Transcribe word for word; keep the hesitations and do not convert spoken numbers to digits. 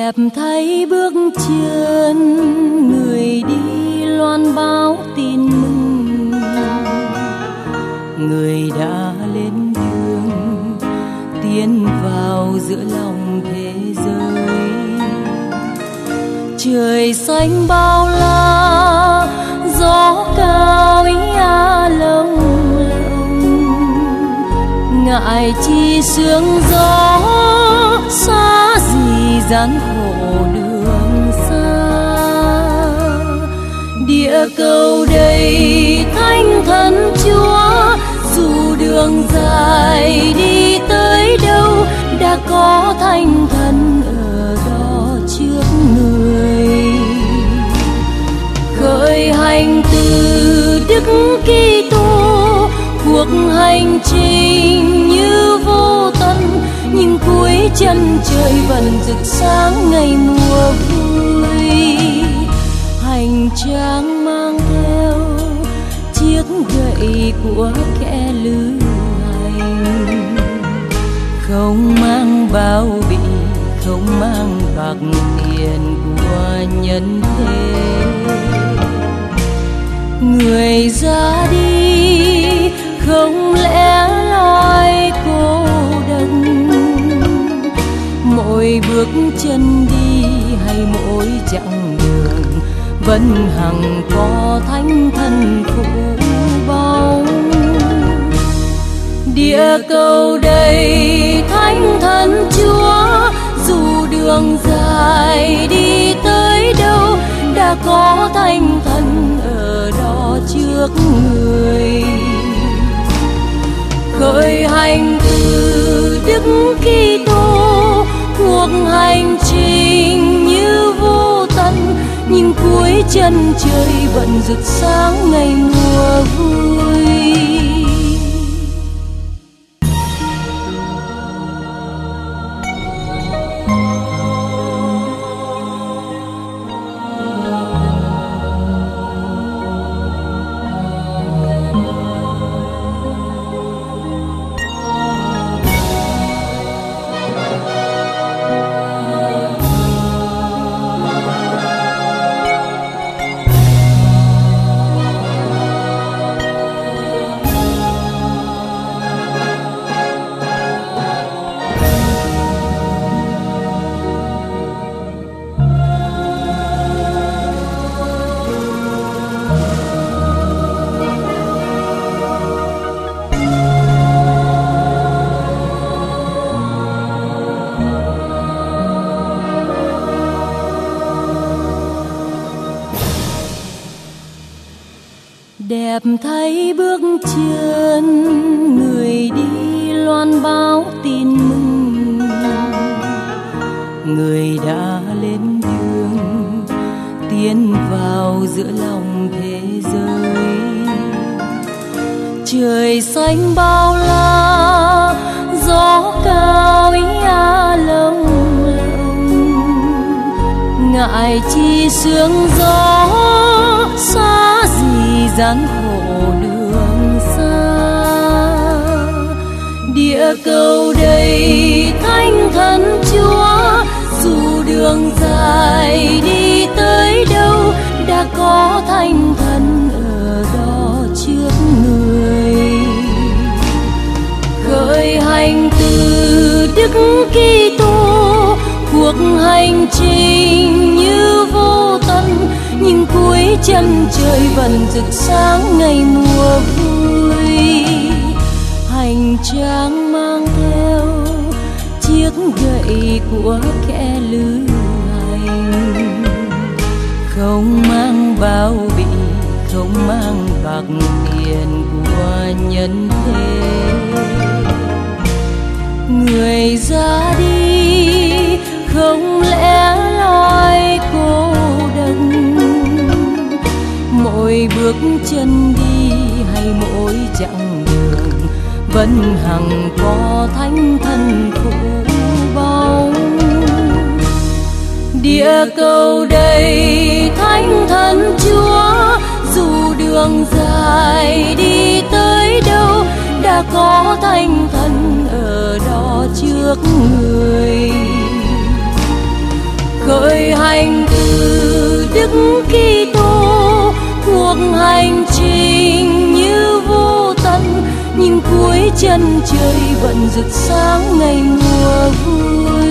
Đẹp thấy bước chân người đi loan báo tin mừng, người đã lên đường tiến vào giữa lòng thế giới. Trời xanh bao la, gió cao ý a lông lộng, ngại chi sương gió xa gì gian khổ đường xa. Địa cầu đầy thánh thần Chúa, dù đường dài đi tới đâu đã có thánh thần ở đó trước người. Khởi hành từ Đức Kitô, cuộc hành trình như vô tận, nhưng cuối chân trời vẫn rực sáng ngày mùa vui. Hành trang mang theo chiếc gậy của kẻ lữ hành, không mang bao bì, không mang bạc tiền của nhân thế. Người ra đi không lẽ loi cô đơn, mỗi bước chân đi hay mỗi chặng đường vẫn hằng có thánh thần phụ bóng. Địa cầu đầy thánh thần Chúa, dù đường dài đi tới đâu đã có thánh thần ở đó trước người. Khởi hành từ Đức Kitô, cuộc hành trình như vô tận, nhưng cuối chân trời vẫn rực sáng ngày mùa vui. Đẹp thấy bước chân người đi loan báo tin mừng, người đã lên đường tiến vào giữa lòng thế giới. Trời xanh bao la, gió cao ý a lông lộng, ngại chi sương gió xa gì gian khổ đường xa. Địa cầu đầy thánh thần Chúa, dù đường dài đi tới đâu đã có thánh thần ở đó trước người. Khởi hành từ Đức Kitô, cuộc hành trình như vô tận, nhưng cuối chân trời vẫn rực sáng ngày mùa vui. Hành trang mang theo chiếc gậy của kẻ lữ hành, không mang bao bì, không mang bạc tiền của nhân thế. Người ra đi không lẽ loi cô đơn, mỗi bước chân đi hay mỗi chặng đường vẫn hằng có thánh thần phụ bóng. Địa cầu đầy thánh thần Chúa, dù đường dài đi tới đâu đã có thánh thần ở đó trước người. khởi hành từ Đức Kitô, cuộc hành trình như vô tận, nhưng cuối chân trời vẫn rực sáng ngày mùa vui.